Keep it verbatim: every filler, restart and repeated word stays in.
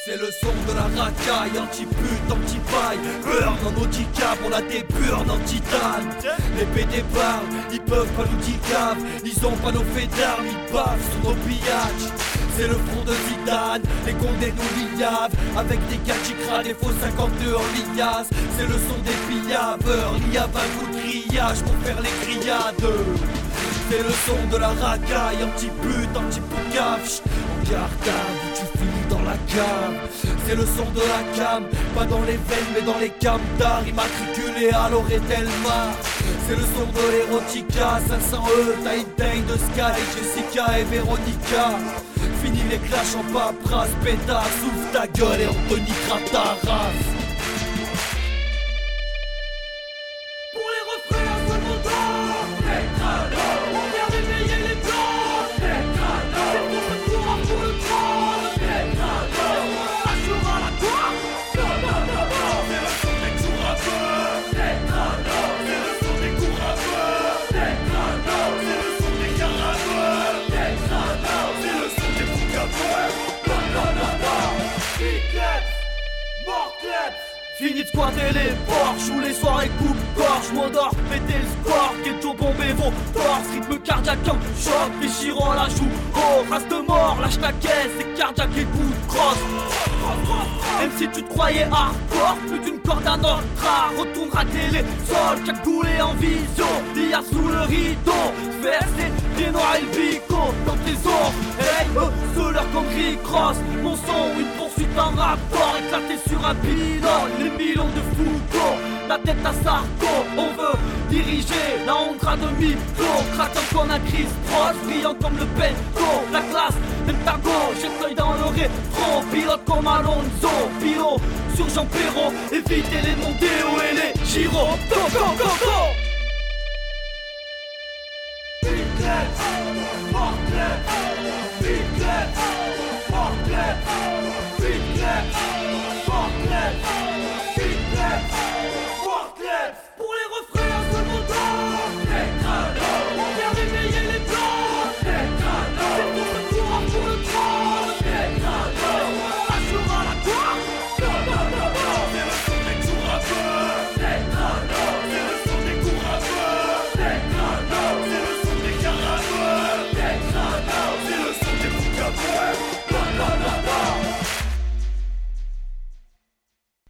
C'est le son de la racaille, anti-pute, anti-paille. Burn en Audicap, on a des burns en titane. Les pédés parlent, ils peuvent pas nous dire cave. Ils ont pas nos faits d'armes, ils bavent sur nos pillages. C'est le front de Zidane, les condés nous liavent. Avec des gars qui crânent des faux cinquante-deux en liasse. C'est le son des pillaveurs, il y a vingt coups de grillage pour faire les grillades. C'est le son de la racaille, anti-pute, anti-poucave. En garde tu finis dans la cave. C'est le son de la cam, pas dans les veines mais dans les camtars. Immatriculé à Loretel Mar. C'est le son de l'Erotica, cinq cents E, Taïtain de Sky, Jessica et Véronica. Fini les clashs en paperasse, pétasse, ouvre ta gueule et on te niquera ta race. Pour les refrains à tout le monde, Tetralo, on vient réveiller les blancs, Tetralo, c'est pour le courant pour le trône, Tetralo, on lâchera la gloire. Non, non, non, non, c'est le son des courageux, Tetralo, c'est le son des courageux, Tetralo, c'est le son des carageux, Tetralo, c'est le son des boucabeux. Non, non, non, non, Hit-Kleps, Mort-Kleps. Fini de squatter les porches ou les soirées coupe-gorge. M'endors, péter le score, ghetto bombé vos torses. Rythme cardiaque en choc, déchirant la joue. Oh, race de mort, lâche ta caisse, c'est cardiaque et coup de crosse. Même si tu te croyais hardcore, plus d'une corde à notre art. Retourne rater les sols, cagoulé en vision. Il y a sous le rideau, verser pieds noirs et le bico dans tes os. Hey, eux, ceux leur comme Rick Ross. Mon son, une poursuite en rapport, éclaté sur un pylône. Les millions de Foucault, la tête à Sarko. On veut diriger la Hondra de Micro. Craquant comme un Chris Proche, brillant comme le Pento. La classe, Pentago, jette l'œil dans le rétro. Pilote comme Alonso, pilote sur Jean Perrault. Évitez les Mondeo et les Giro. Go, go, go, go. Hit-Kleps.